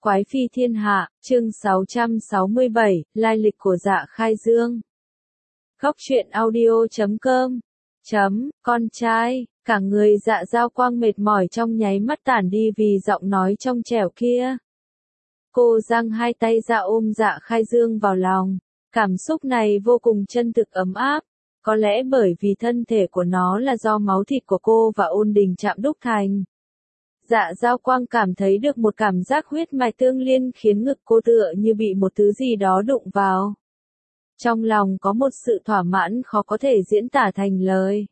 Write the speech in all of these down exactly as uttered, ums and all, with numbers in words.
Quái phi thiên hạ, chương sáu trăm sáu mươi bảy, lai lịch của Dạ Khai Dương. Góc truyện audio chấm com. Chấm, con trai, cả người Dạ Giao Quang mệt mỏi trong nháy mắt tản đi vì giọng nói trong trẻo kia. Cô giang hai tay ra ôm Dạ Khai Dương vào lòng, cảm xúc này vô cùng chân thực ấm áp, có lẽ bởi vì thân thể của nó là do máu thịt của cô và Ôn Đình Trạm đúc thành. Dạ Giao Quang cảm thấy được một cảm giác huyết mạch tương liên khiến ngực cô tựa như bị một thứ gì đó đụng vào. Trong lòng có một sự thỏa mãn khó có thể diễn tả thành lời.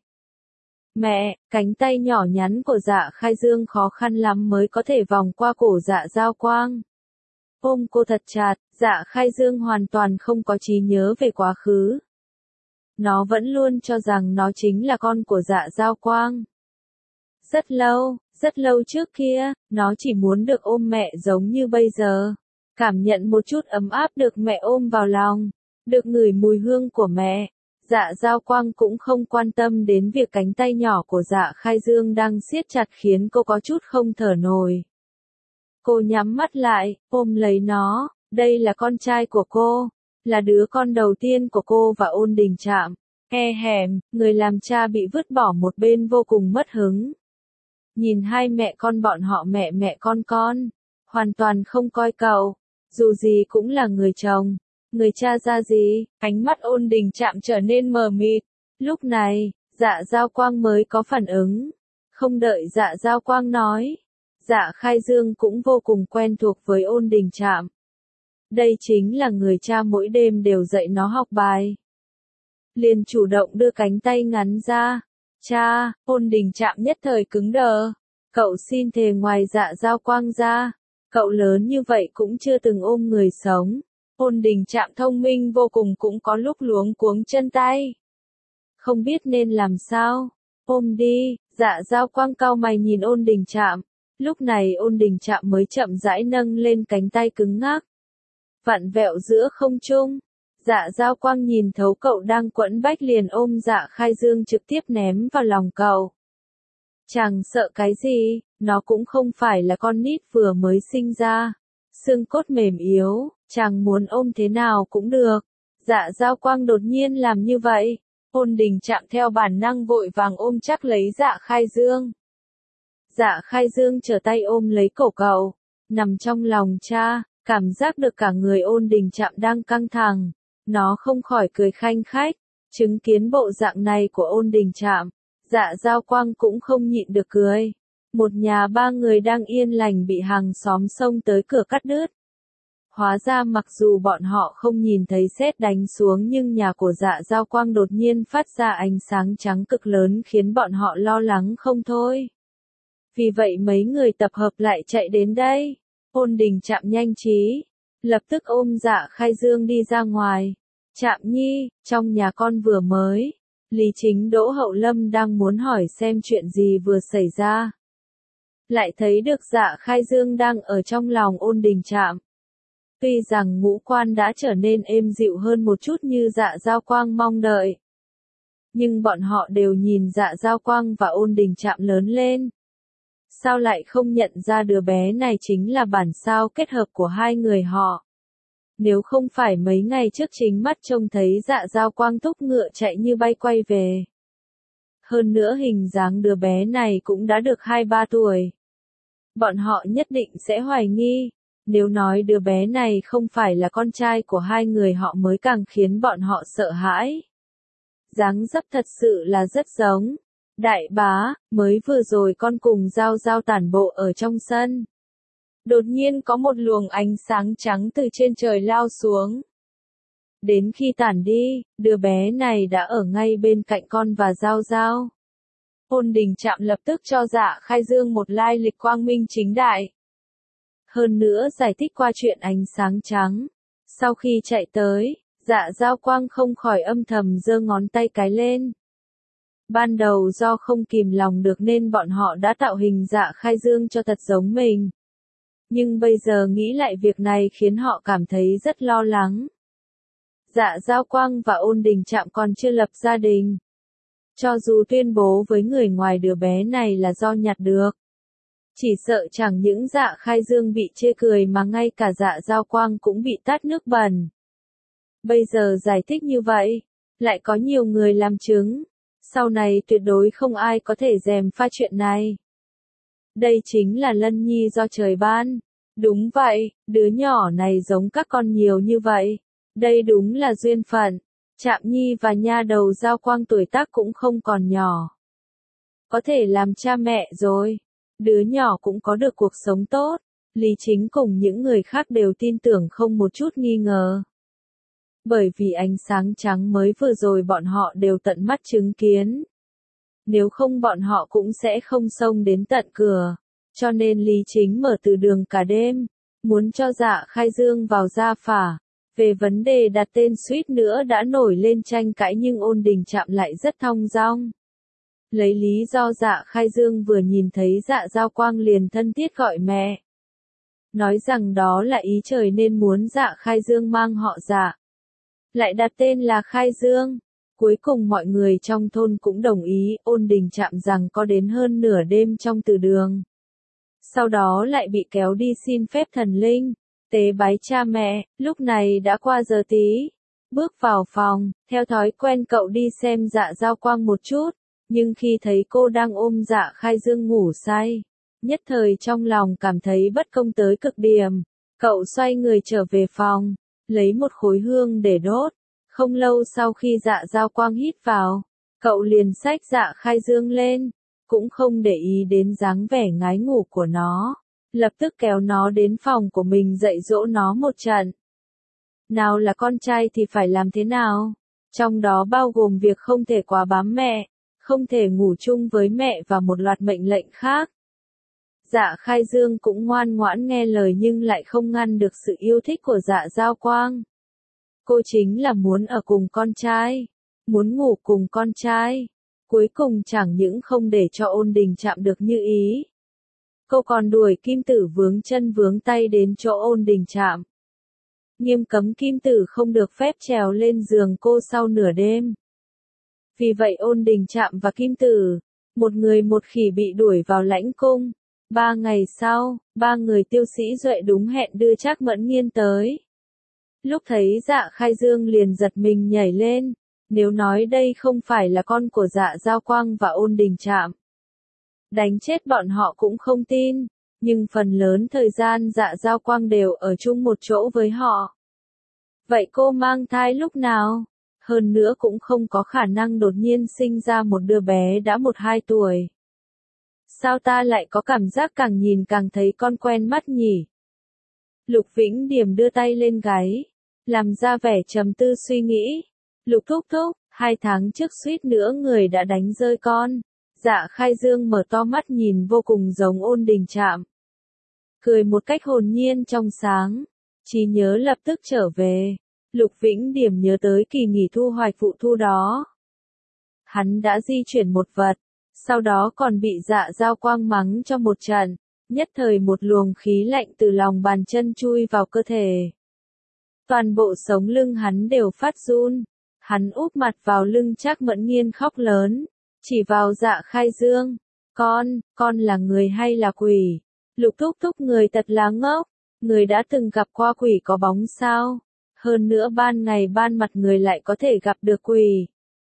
Mẹ, cánh tay nhỏ nhắn của Dạ Khai Dương khó khăn lắm mới có thể vòng qua cổ Dạ Giao Quang. Ôm cô thật chặt, Dạ Khai Dương hoàn toàn không có trí nhớ về quá khứ. Nó vẫn luôn cho rằng nó chính là con của Dạ Giao Quang. Rất lâu, rất lâu trước kia, nó chỉ muốn được ôm mẹ giống như bây giờ. Cảm nhận một chút ấm áp được mẹ ôm vào lòng, được ngửi mùi hương của mẹ. Dạ Giao Quang cũng không quan tâm đến việc cánh tay nhỏ của Dạ Khai Dương đang siết chặt khiến cô có chút không thở nổi. Cô nhắm mắt lại, ôm lấy nó, đây là con trai của cô, là đứa con đầu tiên của cô và Ôn Đình Trạm. E hèm, người làm cha bị vứt bỏ một bên vô cùng mất hứng. Nhìn hai mẹ con bọn họ mẹ mẹ con con, hoàn toàn không coi cậu, dù gì cũng là người chồng, người cha ra gì, ánh mắt Ôn Đình Trạm trở nên mờ mịt. Lúc này, Dạ Giao Quang mới có phản ứng, không đợi Dạ Giao Quang nói, Dạ Khai Dương cũng vô cùng quen thuộc với Ôn Đình Trạm. Đây chính là người cha mỗi đêm đều dạy nó học bài. Liền chủ động đưa cánh tay ngắn ra. Cha, Ôn Đình Trạm nhất thời cứng đờ. Cậu xin thề ngoài Dạ Giao Quang ra, cậu lớn như vậy cũng chưa từng ôm người sống. Ôn Đình Trạm thông minh vô cùng cũng có lúc luống cuống chân tay. Không biết nên làm sao. Ôm đi, Dạ Giao Quang cau mày nhìn Ôn Đình Trạm. Lúc này Ôn Đình Trạm mới chậm rãi nâng lên cánh tay cứng ngắc. Vặn vẹo giữa không trung. Dạ Giao Quang nhìn thấu cậu đang quẫn bách liền ôm Dạ Khai Dương trực tiếp ném vào lòng cậu. Chàng sợ cái gì, nó cũng không phải là con nít vừa mới sinh ra. Xương cốt mềm yếu, chàng muốn ôm thế nào cũng được. Dạ Giao Quang đột nhiên làm như vậy. Ôn Đình Trạm theo bản năng vội vàng ôm chắc lấy Dạ Khai Dương. Dạ Khai Dương trở tay ôm lấy cổ cậu, nằm trong lòng cha, cảm giác được cả người Ôn Đình Trạm đang căng thẳng. Nó không khỏi cười khanh khách, chứng kiến bộ dạng này của Ôn Đình Trạm, Dạ Giao Quang cũng không nhịn được cười. Một nhà ba người đang yên lành bị hàng xóm xông tới cửa cắt đứt. Hóa ra mặc dù bọn họ không nhìn thấy sét đánh xuống nhưng nhà của Dạ Giao Quang đột nhiên phát ra ánh sáng trắng cực lớn khiến bọn họ lo lắng không thôi. Vì vậy mấy người tập hợp lại chạy đến đây. Ôn Đình Trạm nhanh trí, lập tức ôm Dạ Khai Dương đi ra ngoài. Trạm nhi, trong nhà con vừa mới, Lý Chính Đỗ Hậu Lâm đang muốn hỏi xem chuyện gì vừa xảy ra. Lại thấy được Dạ Khai Dương đang ở trong lòng Ôn Đình Trạm. Tuy rằng ngũ quan đã trở nên êm dịu hơn một chút như Dạ Giao Quang mong đợi. Nhưng bọn họ đều nhìn Dạ Giao Quang và Ôn Đình Trạm lớn lên. Sao lại không nhận ra đứa bé này chính là bản sao kết hợp của hai người họ? Nếu không phải mấy ngày trước chính mắt trông thấy Dạ Giao Quang thúc ngựa chạy như bay quay về. Hơn nữa hình dáng đứa bé này cũng đã được hai ba tuổi. Bọn họ nhất định sẽ hoài nghi, nếu nói đứa bé này không phải là con trai của hai người họ mới càng khiến bọn họ sợ hãi. Dáng dấp thật sự là rất giống. Đại bá, mới vừa rồi con cùng Giao Giao tản bộ ở trong sân. Đột nhiên có một luồng ánh sáng trắng từ trên trời lao xuống. Đến khi tản đi, đứa bé này đã ở ngay bên cạnh con và Giao Giao. Ôn Đình Trạm lập tức cho Dạ Khai Dương một lai lịch quang minh chính đại. Hơn nữa giải thích qua chuyện ánh sáng trắng. Sau khi chạy tới, Dạ Giao Quang không khỏi âm thầm giơ ngón tay cái lên. Ban đầu do không kìm lòng được nên bọn họ đã tạo hình Dạ Khai Dương cho thật giống mình. Nhưng bây giờ nghĩ lại việc này khiến họ cảm thấy rất lo lắng. Dạ Giao Quang và Ôn Đình Trạm còn chưa lập gia đình. Cho dù tuyên bố với người ngoài đứa bé này là do nhặt được. Chỉ sợ chẳng những Dạ Khai Dương bị chê cười mà ngay cả Dạ Giao Quang cũng bị tát nước bẩn. Bây giờ giải thích như vậy, lại có nhiều người làm chứng, sau này tuyệt đối không ai có thể gièm pha chuyện này. Đây chính là lân nhi do trời ban. Đúng vậy, đứa nhỏ này giống các con nhiều như vậy. Đây đúng là duyên phận. Trạm Nhi và nha đầu Giao Quang tuổi tác cũng không còn nhỏ. Có thể làm cha mẹ rồi. Đứa nhỏ cũng có được cuộc sống tốt. Lý Chính cùng những người khác đều tin tưởng không một chút nghi ngờ. Bởi vì ánh sáng trắng mới vừa rồi bọn họ đều tận mắt chứng kiến. Nếu không bọn họ cũng sẽ không xông đến tận cửa. Cho nên Lý Chính mở từ đường cả đêm, muốn cho Dạ Khai Dương vào gia phả. Về vấn đề đặt tên suýt nữa đã nổi lên tranh cãi nhưng Ôn Đình Trạm lại rất thong dong. Lấy lý do Dạ Khai Dương vừa nhìn thấy Dạ Giao Quang liền thân thiết gọi mẹ. Nói rằng đó là ý trời nên muốn Dạ Khai Dương mang họ Dạ. Lại đặt tên là Khai Dương. Cuối cùng mọi người trong thôn cũng đồng ý. Ôn Đình Trạm rằng có đến hơn nửa đêm trong từ đường. Sau đó lại bị kéo đi xin phép thần linh, tế bái cha mẹ. Lúc này đã qua giờ tí. Bước vào phòng, theo thói quen cậu đi xem Dạ Giao Quang một chút, nhưng khi thấy cô đang ôm Dạ Khai Dương ngủ say, nhất thời trong lòng cảm thấy bất công tới cực điểm. Cậu xoay người trở về phòng, lấy một khối hương để đốt. Không lâu sau khi Dạ Giao Quang hít vào, cậu liền xách Dạ Khai Dương lên, cũng không để ý đến dáng vẻ ngái ngủ của nó, lập tức kéo nó đến phòng của mình dạy dỗ nó một trận. Nào là con trai thì phải làm thế nào? Trong đó bao gồm việc không thể quá bám mẹ, không thể ngủ chung với mẹ và một loạt mệnh lệnh khác. Dạ Khai Dương cũng ngoan ngoãn nghe lời nhưng lại không ngăn được sự yêu thích của Dạ Giao Quang. Cô chính là muốn ở cùng con trai, muốn ngủ cùng con trai. Cuối cùng chẳng những không để cho Ôn Đình Trạm được như ý. Cô còn đuổi Kim Tử vướng chân vướng tay đến chỗ Ôn Đình Trạm. Nghiêm cấm Kim Tử không được phép trèo lên giường cô sau nửa đêm. Vì vậy Ôn Đình Trạm và Kim Tử, một người một khỉ bị đuổi vào lãnh cung. Ba ngày sau, ba người Tiêu Sĩ Duệ đúng hẹn đưa Trác Mẫn Nghiên tới. Lúc thấy Dạ Khai Dương liền giật mình nhảy lên. Nếu nói đây không phải là con của Dạ Giao Quang và Ôn Đình Trạm, đánh chết bọn họ cũng không tin, nhưng phần lớn thời gian Dạ Giao Quang đều ở chung một chỗ với họ. Vậy cô mang thai lúc nào? Hơn nữa cũng không có khả năng đột nhiên sinh ra một đứa bé đã một hai tuổi. Sao ta lại có cảm giác càng nhìn càng thấy con quen mắt nhỉ? Lục Vĩnh Điểm đưa tay lên gáy, làm ra vẻ trầm tư suy nghĩ. Lục thúc thúc, hai tháng trước suýt nữa người đã đánh rơi con. Dạ Khai Dương mở to mắt nhìn vô cùng giống Ôn Đình Trạm. Cười một cách hồn nhiên trong sáng. Trí nhớ lập tức trở về. Lục Vĩnh Điểm nhớ tới kỳ nghỉ thu hoạch vụ thu đó. Hắn đã di chuyển một vật, sau đó còn bị Dạ Giao Quang mắng cho một trận. Nhất thời một luồng khí lạnh từ lòng bàn chân chui vào cơ thể. Toàn bộ sống lưng hắn đều phát run. Hắn úp mặt vào lưng Trác Mẫn Nghiên khóc lớn, chỉ vào Dạ Khai Dương. Con, con là người hay là quỷ? Lục thúc thúc người thật là ngốc. Người đã từng gặp qua quỷ có bóng sao? Hơn nữa ban ngày ban mặt người lại có thể gặp được quỷ.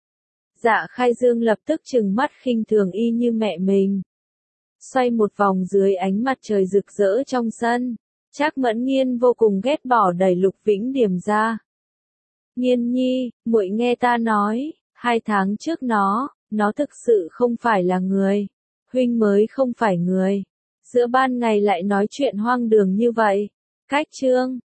Dạ Khai Dương lập tức trừng mắt khinh thường y như mẹ mình. Xoay một vòng dưới ánh mặt trời rực rỡ trong sân. Trác Mẫn Nghiên vô cùng ghét bỏ đẩy Lục Vĩnh Điểm ra. Nghiên nhi, muội nghe ta nói, hai tháng trước nó, nó thực sự không phải là người. Huynh mới không phải người. Giữa ban ngày lại nói chuyện hoang đường như vậy. Cách chương.